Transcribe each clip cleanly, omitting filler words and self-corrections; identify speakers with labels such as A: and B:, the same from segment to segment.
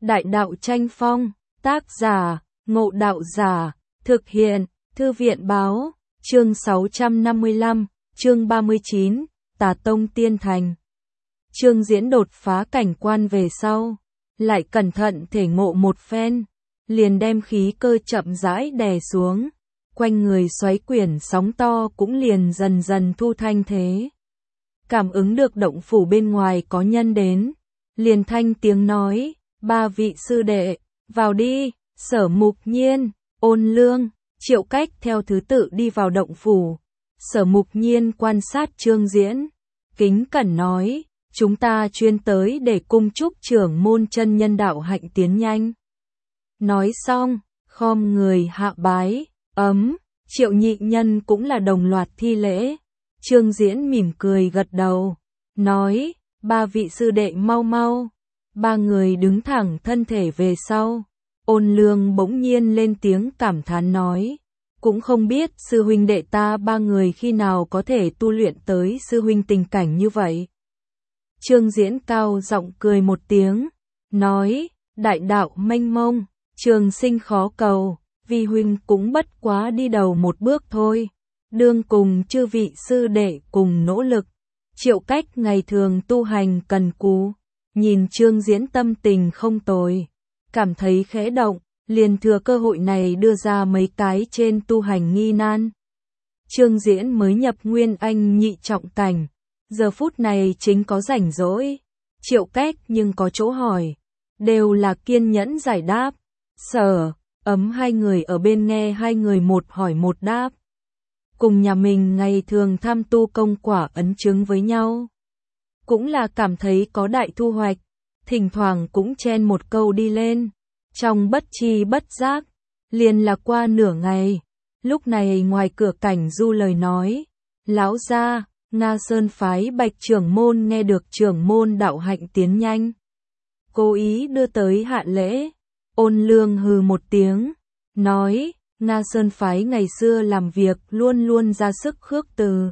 A: Đại đạo tranh phong, tác giả, Ngộ Đạo Giả, thực hiện, Thư viện báo, chương 655, chương 39, Tà Tông Tiên Thành. Trương Diễn đột phá cảnh quan về sau, lại cẩn thận thể ngộ một phen, liền đem khí cơ chậm rãi đè xuống, quanh người xoáy quyển sóng to cũng liền dần dần thu thanh thế. Cảm ứng được động phủ bên ngoài có nhân đến, liền thanh tiếng nói, ba vị sư đệ, vào đi. Sở Mục Nhiên, Ôn Lương, Triệu Cách theo thứ tự đi vào động phủ. Sở Mục Nhiên quan sát Trương Diễn, kính cẩn nói, chúng ta chuyên tới để cung chúc trưởng môn chân nhân đạo hạnh tiến nhanh. Nói xong, khom người hạ bái, Triệu nhị nhân cũng là đồng loạt thi lễ. Trương Diễn mỉm cười gật đầu, nói, ba vị sư đệ mau mau. Ba người đứng thẳng thân thể về sau. Ôn Lương bỗng nhiên lên tiếng cảm thán nói, cũng không biết sư huynh đệ ta ba người khi nào có thể tu luyện tới sư huynh tình cảnh như vậy. Trương Diễn cao giọng cười một tiếng, nói, đại đạo mênh mông, trường sinh khó cầu, vi huynh cũng bất quá đi đầu một bước thôi. Đương cùng chư vị sư đệ cùng nỗ lực. Triệu Cách ngày thường tu hành cần cù, nhìn Trương Diễn tâm tình không tồi, cảm thấy khẽ động, liền thừa cơ hội này đưa ra mấy cái trên tu hành nghi nan. Trương Diễn mới nhập Nguyên Anh nhị trọng cảnh, giờ phút này chính có rảnh rỗi. Triệu Cách nhưng có chỗ hỏi, đều là kiên nhẫn giải đáp. Sở, hai người ở bên nghe hai người một hỏi một đáp. Cùng nhà mình ngày thường tham tu công quả ấn chứng với nhau. Cũng là cảm thấy có đại thu hoạch, thỉnh thoảng cũng chen một câu đi lên. Trong bất chi bất giác, liền là qua nửa ngày, lúc này ngoài cửa Cảnh Du lời nói, lão gia, Nga Sơn phái Bạch trưởng môn nghe được trưởng môn đạo hạnh tiến nhanh, cố ý đưa tới hạ lễ. Ôn Lương hừ một tiếng, nói, Nga Sơn phái ngày xưa làm việc luôn luôn ra sức khước từ,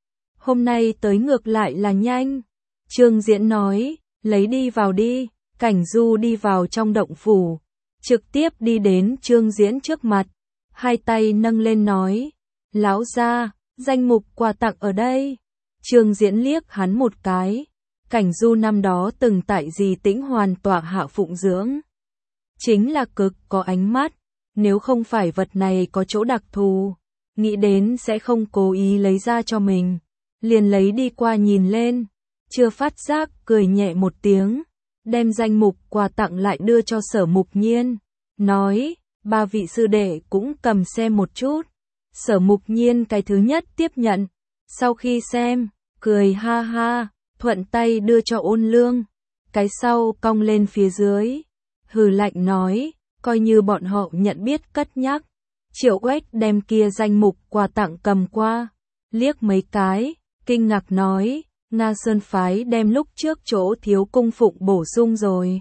A: hôm nay tới ngược lại là nhanh. Trương Diễn nói, lấy đi vào đi. Cảnh Du đi vào trong động phủ, trực tiếp đi đến Trương Diễn trước mặt, hai tay nâng lên nói, lão gia, danh mục quà tặng ở đây. Trương Diễn liếc hắn một cái, Cảnh Du năm đó từng tại Dì Tĩnh Hoàn tọa hạ phụng dưỡng, chính là cực có ánh mắt, nếu không phải vật này có chỗ đặc thù, nghĩ đến sẽ không cố ý lấy ra cho mình, liền lấy đi qua nhìn lên, chưa phát giác cười nhẹ một tiếng, đem danh mục quà tặng lại đưa cho Sở Mục Nhiên, nói, ba vị sư đệ cũng cầm xem một chút. Sở Mục Nhiên cái thứ nhất tiếp nhận, sau khi xem, cười ha ha, thuận tay đưa cho Ôn Lương, cái sau cong lên phía dưới, hừ lạnh nói, coi như bọn họ nhận biết cất nhắc. Triệu Quách đem kia danh mục quà tặng cầm qua, liếc mấy cái, kinh ngạc nói, Nga Sơn phái đem lúc trước chỗ thiếu cung phụng bổ sung rồi.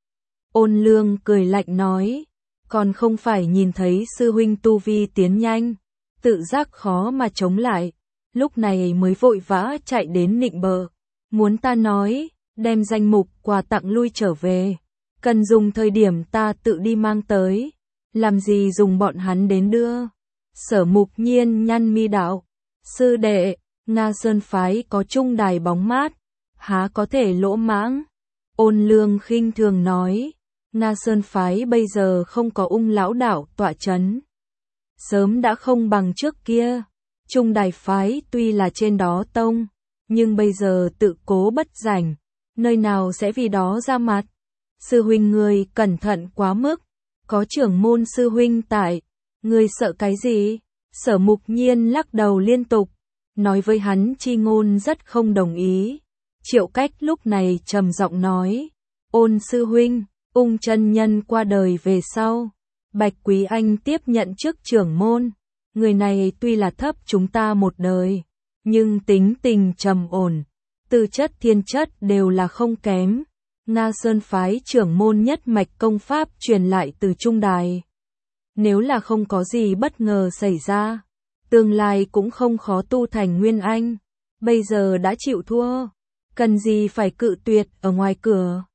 A: Ôn Lương cười lạnh nói, còn không phải nhìn thấy sư huynh tu vi tiến nhanh, tự giác khó mà chống lại, lúc này mới vội vã chạy đến nịnh bợ, muốn ta nói, đem danh mục quà tặng lui trở về, cần dùng thời điểm ta tự đi mang tới, làm gì dùng bọn hắn đến đưa. Sở Mục Nhiên nhăn mi đạo, sư đệ, Nga Sơn phái có trung đài bóng mát, há có thể lỗ mãng. Ôn Lương khinh thường nói, Nga Sơn phái bây giờ không có Ung lão đạo tọa chấn, sớm đã không bằng trước kia. Trung đài phái tuy là trên đó tông, nhưng bây giờ tự cố bất rảnh, nơi nào sẽ vì đó ra mặt. Sư huynh ngươi cẩn thận quá mức, có trưởng môn sư huynh tại, ngươi sợ cái gì? Sở Mục Nhiên lắc đầu liên tục, nói với hắn chi ngôn rất không đồng ý. Triệu Cách lúc này trầm giọng nói, Ôn sư huynh, Ung chân nhân qua đời về sau, Bạch Quý Anh tiếp nhận chức trưởng môn, người này tuy là thấp chúng ta một đời, nhưng tính tình trầm ổn, tư chất thiên chất đều là không kém. Nga Sơn phái trưởng môn nhất mạch công pháp truyền lại từ trung đài, nếu là không có gì bất ngờ xảy ra, tương lai cũng không khó tu thành Nguyên Anh, bây giờ đã chịu thua, cần gì phải cự tuyệt ở ngoài cửa.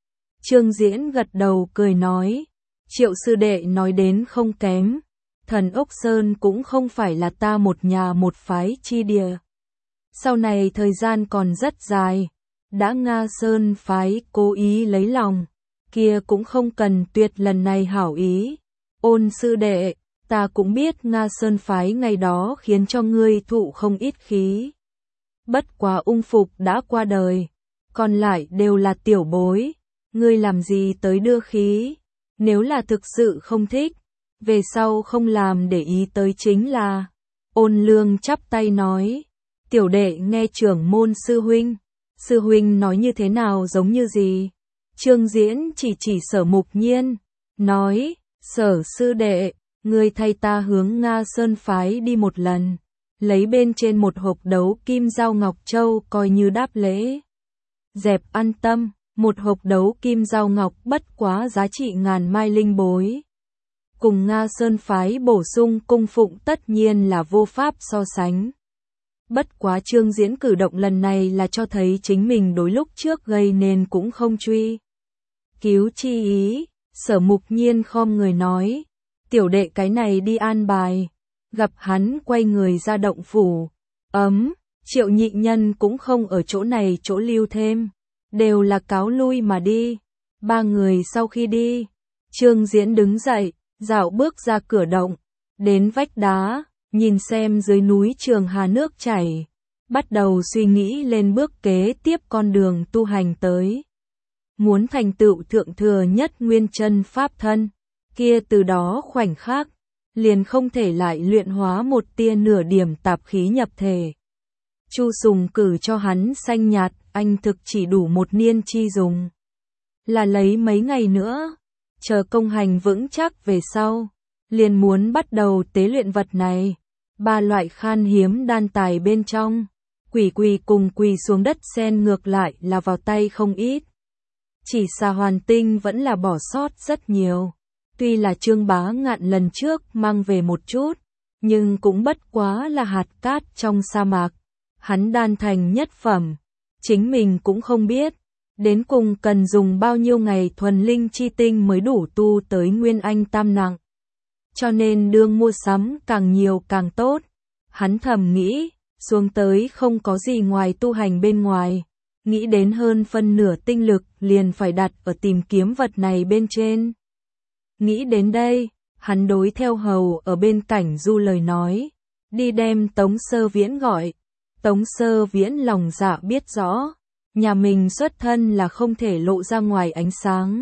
A: Trương Diễn gật đầu cười nói, Triệu sư đệ nói đến không kém, Thần Ốc Sơn cũng không phải là ta một nhà một phái chi địa. Sau này thời gian còn rất dài, đã Nga Sơn phái cố ý lấy lòng, kia cũng không cần tuyệt lần này hảo ý. Ôn sư đệ, ta cũng biết Nga Sơn phái ngày đó khiến cho ngươi thụ không ít khí. Bất quá ung phục đã qua đời, còn lại đều là tiểu bối, ngươi làm gì tới đưa khí, nếu là thực sự không thích, về sau không làm để ý tới chính là. Ôn Lương chắp tay nói, tiểu đệ nghe trưởng môn sư huynh nói như thế nào giống như gì. Trương Diễn chỉ Sở Mục Nhiên, nói, Sở sư đệ, ngươi thay ta hướng Nga Sơn phái đi một lần, lấy bên trên một hộp đấu kim dao ngọc châu coi như đáp lễ. Dẹp an tâm, một hộp đấu kim dao ngọc bất quá giá trị ngàn mai linh bối. Cùng Nga Sơn phái bổ sung cung phụng tất nhiên là vô pháp so sánh. Bất quá Trương Diễn cử động lần này là cho thấy chính mình đối lúc trước gây nên cũng không truy cứu chi ý. Sở Mục Nhiên khom người nói, tiểu đệ cái này đi an bài. Gặp hắn quay người ra động phủ. Triệu nhị nhân cũng không ở chỗ này chỗ lưu thêm, đều là cáo lui mà đi. Ba người sau khi đi, Trương Diễn đứng dậy, dạo bước ra cửa động, đến vách đá, nhìn xem dưới núi Trường Hà nước chảy, bắt đầu suy nghĩ lên bước kế tiếp con đường tu hành tới. Muốn thành tựu thượng thừa nhất nguyên chân pháp thân, kia từ đó khoảnh khắc, liền không thể lại luyện hóa một tia nửa điểm tạp khí nhập thể. Chu Sùng cử cho hắn xanh nhạt, anh thực chỉ đủ một niên chi dùng. Là lấy mấy ngày nữa, chờ công hành vững chắc về sau, liền muốn bắt đầu tế luyện vật này. Ba loại khan hiếm đan tài bên trong, quỳ cùng quỳ xuống đất xen ngược lại là vào tay không ít. Chỉ Xà Hoàn Tinh vẫn là bỏ sót rất nhiều. Tuy là Trương Bá Ngạn lần trước mang về một chút, nhưng cũng bất quá là hạt cát trong sa mạc. Hắn đan thành nhất phẩm, chính mình cũng không biết, đến cùng cần dùng bao nhiêu ngày thuần linh chi tinh mới đủ tu tới Nguyên Anh tam nặng. Cho nên đương mua sắm càng nhiều càng tốt. Hắn thầm nghĩ, xuống tới không có gì ngoài tu hành bên ngoài, nghĩ đến hơn phân nửa tinh lực liền phải đặt ở tìm kiếm vật này bên trên. Nghĩ đến đây, hắn đối theo hầu ở bên cạnh Du lời nói, đi đem Tống Sơ Viễn gọi. Tống Sơ Viễn lòng dạ biết rõ, nhà mình xuất thân là không thể lộ ra ngoài ánh sáng.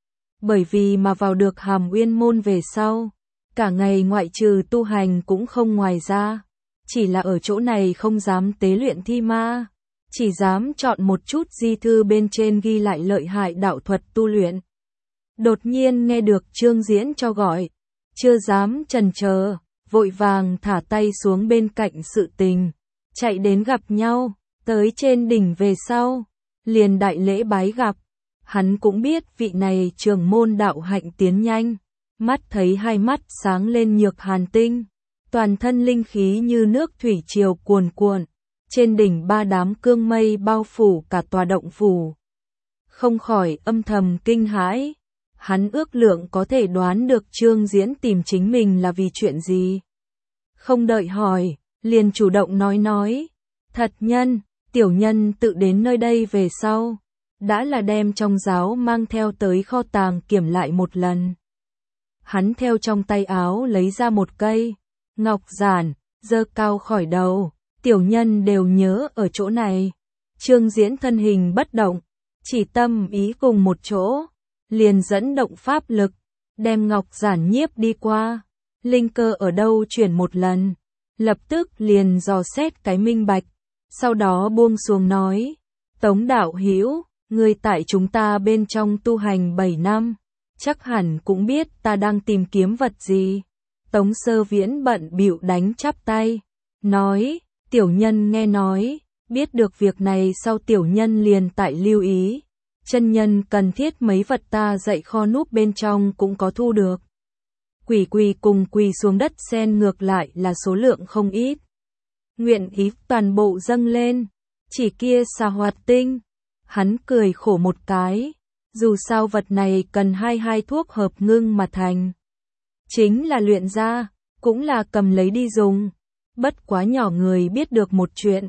A: Bởi vì mà vào được Hàm Uyên môn về sau, cả ngày ngoại trừ tu hành cũng không ngoài ra, chỉ là ở chỗ này không dám tế luyện thi ma, chỉ dám chọn một chút di thư bên trên ghi lại lợi hại đạo thuật tu luyện. Đột nhiên nghe được Trương Diễn cho gọi, chưa dám chần chờ, vội vàng thả tay xuống bên cạnh sự tình, chạy đến gặp nhau, tới trên đỉnh về sau, liền đại lễ bái gặp. Hắn cũng biết vị này trưởng môn đạo hạnh tiến nhanh, mắt thấy hai mắt sáng lên Nhược Hàn Tinh, toàn thân linh khí như nước thủy triều cuồn cuộn, trên đỉnh ba đám cương mây bao phủ cả tòa động phủ. Không khỏi âm thầm kinh hãi, hắn ước lượng có thể đoán được Trương Diễn tìm chính mình là vì chuyện gì. Không đợi hỏi, liền chủ động nói, thật nhân, tiểu nhân tự đến nơi đây về sau, đã là đem trong giáo mang theo tới kho tàng kiểm lại một lần. Hắn theo trong tay áo lấy ra một cây ngọc giản, giơ cao khỏi đầu, tiểu nhân đều nhớ ở chỗ này. Trương Diễn thân hình bất động, chỉ tâm ý cùng một chỗ, liền dẫn động pháp lực, đem ngọc giản nhiếp đi qua, linh cơ ở đâu chuyển một lần, lập tức liền dò xét cái minh bạch, sau đó buông xuống nói, Tống đạo hữu, ngươi tại chúng ta bên trong tu hành 7 năm, chắc hẳn cũng biết ta đang tìm kiếm vật gì. Tống Sơ Viễn bận bịu đánh chắp tay, nói, tiểu nhân nghe nói, biết được việc này sau tiểu nhân liền tại lưu ý, chân nhân cần thiết mấy vật ta dạy kho núp bên trong cũng có thu được. Quỳ cùng quỳ xuống đất xen ngược lại là số lượng không ít. Nguyện ý toàn bộ dâng lên, chỉ kia Xà Hoạt Tinh. Hắn cười khổ một cái, Dù sao vật này cần hai thuốc hợp ngưng mà thành. Chính là luyện ra, cũng là cầm lấy đi dùng. Bất quá nhỏ người biết được một chuyện.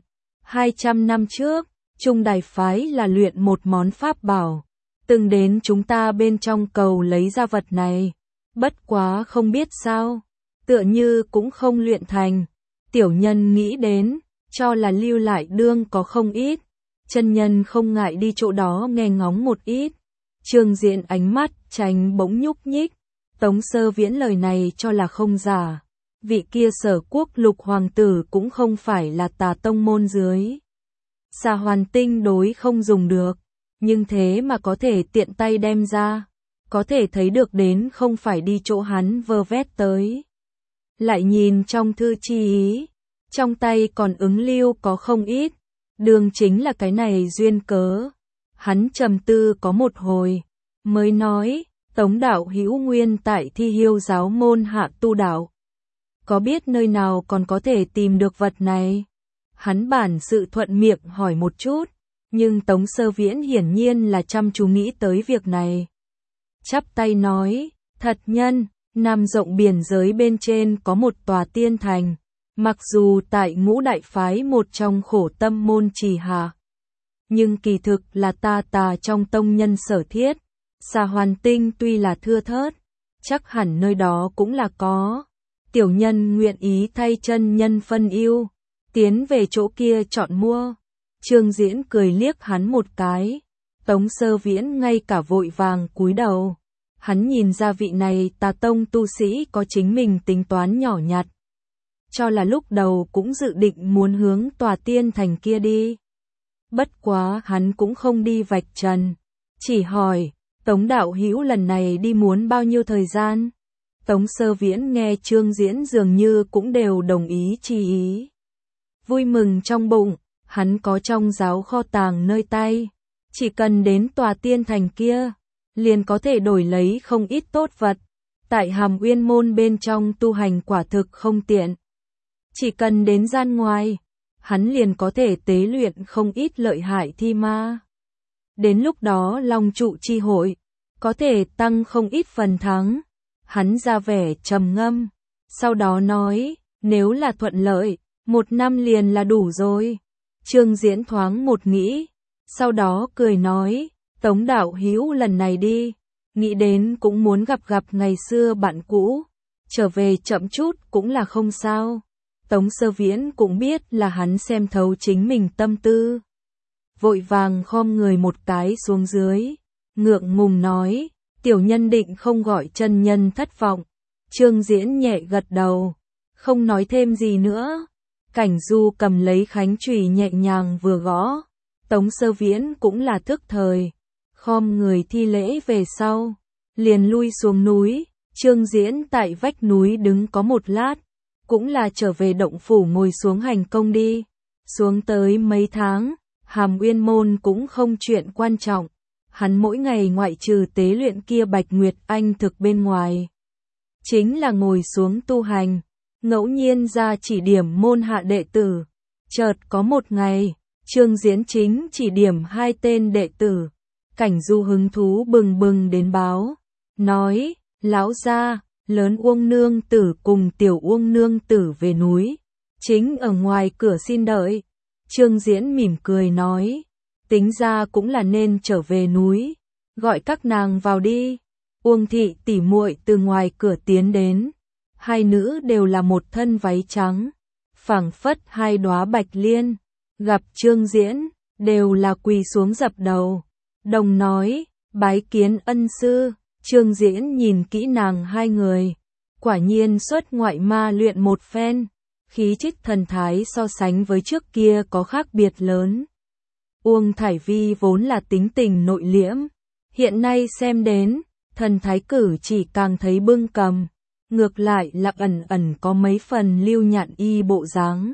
A: 200 năm trước, Trung Đài phái là luyện một món pháp bảo. Từng đến chúng ta bên trong cầu lấy ra vật này. Bất quá không biết sao. Tựa như cũng không luyện thành. Tiểu nhân nghĩ đến, cho là lưu lại đương có không ít. Chân nhân không ngại đi chỗ đó nghe ngóng một ít. Trương Diễn ánh mắt tránh bỗng nhúc nhích. Tống Sơ Viễn lời này cho là không giả. Vị kia Sở Quốc Lục hoàng tử cũng không phải là Tà tông môn dưới. Xà Hoàn Tinh đối không dùng được, nhưng thế mà có thể tiện tay đem ra, có thể thấy được đến không phải đi chỗ hắn vơ vét tới. Lại nhìn trong thư chi ý, trong tay còn ứng lưu có không ít, đường chính là cái này duyên cớ. Hắn trầm tư có một hồi, mới nói, Tống đạo hữu nguyên tại Thi Hiêu giáo môn hạ tu đạo. Có biết nơi nào còn có thể tìm được vật này? Hắn bản sự thuận miệng hỏi một chút, nhưng Tống Sơ Viễn hiển nhiên là chăm chú nghĩ tới việc này. Chắp tay nói, thật nhân, Nam rộng biển giới bên trên có một tòa tiên thành, mặc dù tại Ngũ đại phái một trong khổ tâm môn trì hạ, nhưng kỳ thực là ta trong tông nhân sở thiết. Xà Hoàn Tinh tuy là thưa thớt, chắc hẳn nơi đó cũng là có. Tiểu nhân nguyện ý thay chân nhân phân ưu, tiến về chỗ kia chọn mua. Trương Diễn cười liếc hắn một cái. Tống Sơ Viễn ngay cả vội vàng cúi đầu. Hắn nhìn ra vị này Tà tông tu sĩ có chính mình tính toán nhỏ nhặt. Cho là lúc đầu cũng dự định muốn hướng tòa tiên thành kia đi. Bất quá hắn cũng không đi vạch trần. Chỉ hỏi, Tống đạo hữu lần này đi muốn bao nhiêu thời gian? Tống Sơ Viễn nghe Trương Diễn dường như cũng đều đồng ý chi ý. Vui mừng trong bụng, hắn có trong giáo kho tàng nơi tay. Chỉ cần đến tòa tiên thành kia, liền có thể đổi lấy không ít tốt vật. Tại Hàm Uyên môn bên trong tu hành quả thực không tiện. Chỉ cần đến gian ngoài, hắn liền có thể tế luyện không ít lợi hại thi ma. Đến lúc đó Long trụ chi hội, có thể tăng không ít phần thắng. Hắn ra vẻ trầm ngâm, sau đó nói, nếu là thuận lợi, 1 năm liền là đủ rồi. Trương Diễn thoáng một nghĩ, sau đó cười nói, Tống đạo hữu lần này đi, nghĩ đến cũng muốn gặp ngày xưa bạn cũ, trở về chậm chút cũng là không sao. Tống Sơ Viễn cũng biết là hắn xem thấu chính mình tâm tư. Vội vàng khom người một cái xuống dưới, ngượng ngùng nói, tiểu nhân định không gọi chân nhân thất vọng. Trương Diễn nhẹ gật đầu, không nói thêm gì nữa. Cảnh Du cầm lấy khánh chùy nhẹ nhàng vừa gõ. Tống Sơ Viễn cũng là thức thời, khom người thi lễ về sau, liền lui xuống núi. Trương Diễn tại vách núi đứng có một lát, cũng là trở về động phủ ngồi xuống hành công đi. Xuống tới mấy tháng, Hàm Uyên môn cũng không chuyện quan trọng. Hắn mỗi ngày ngoại trừ tế luyện kia Bạch Nguyệt Anh thực bên ngoài, chính là ngồi xuống tu hành, ngẫu nhiên ra chỉ điểm môn hạ đệ tử. Chợt có một ngày, Trương Diễn chính chỉ điểm 2 tên đệ tử. Cảnh Du hứng thú bừng bừng đến báo, nói, lão gia, lớn Uông nương tử cùng tiểu Uông nương tử về núi, chính ở ngoài cửa xin đợi. Trương Diễn mỉm cười nói, tính ra cũng là nên trở về núi, gọi các nàng vào đi. Uông thị tỷ muội từ ngoài cửa tiến đến, 2 nữ đều là một thân váy trắng, phảng phất 2 đóa bạch liên, gặp Trương Diễn, đều là quỳ xuống dập đầu, đồng nói, bái kiến ân sư. Trương Diễn nhìn kỹ nàng 2 người, quả nhiên xuất ngoại ma luyện một phen, khí chất thần thái so sánh với trước kia có khác biệt lớn. Uông Thải Vi vốn là tính tình nội liễm, hiện nay xem đến, thần thái cử chỉ càng thấy bưng cầm, ngược lại là ẩn có mấy phần Lưu Nhạn Y bộ dáng.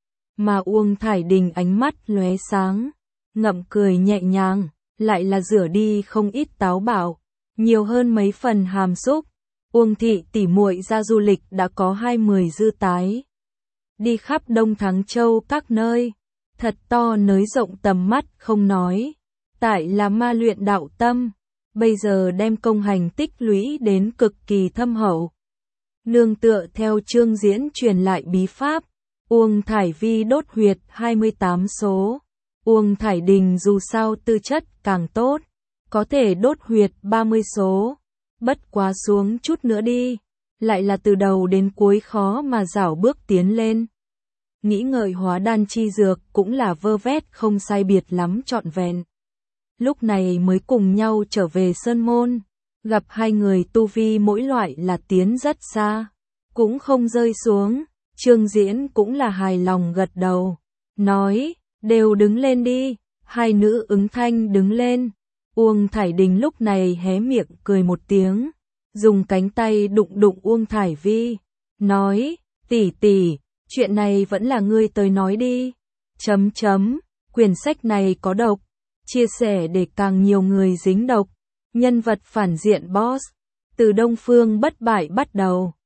A: Mà Uông Thải Đình ánh mắt lóe sáng, ngậm cười nhẹ nhàng, lại là rửa đi không ít táo bạo, nhiều hơn mấy phần hàm xúc. Uông thị tỷ muội ra du lịch đã có 20 dư tái, đi khắp Đông Thắng Châu các nơi, thật to nới rộng tầm mắt không nói, tại là ma luyện đạo tâm, bây giờ đem công hành tích lũy đến cực kỳ thâm hậu. Nương tựa theo Trương Diễn truyền lại bí pháp, Uông Thải Vi đốt huyệt 28 số. Uông Thải Đình dù sao tư chất càng tốt, có thể đốt huyệt 30 số. Bất quá xuống chút nữa đi, lại là từ đầu đến cuối khó mà rảo bước tiến lên. Nghĩ ngợi hóa đan chi dược cũng là vơ vét không sai biệt lắm trọn vẹn. Lúc này mới cùng nhau trở về Sơn Môn, gặp hai người tu vi mỗi loại là tiến rất xa, cũng không rơi xuống. Trương Diễn cũng là hài lòng gật đầu, nói, đều đứng lên đi. Hai nữ ứng thanh đứng lên. Uông Thải Đình lúc này hé miệng cười một tiếng, dùng cánh tay đụng đụng Uông Thải Vi, nói, tỷ tỷ, chuyện này vẫn là ngươi tới nói đi. Quyển sách này có độc, chia sẻ để càng nhiều người dính độc. Nhân vật phản diện boss, từ Đông Phương Bất Bại bắt đầu.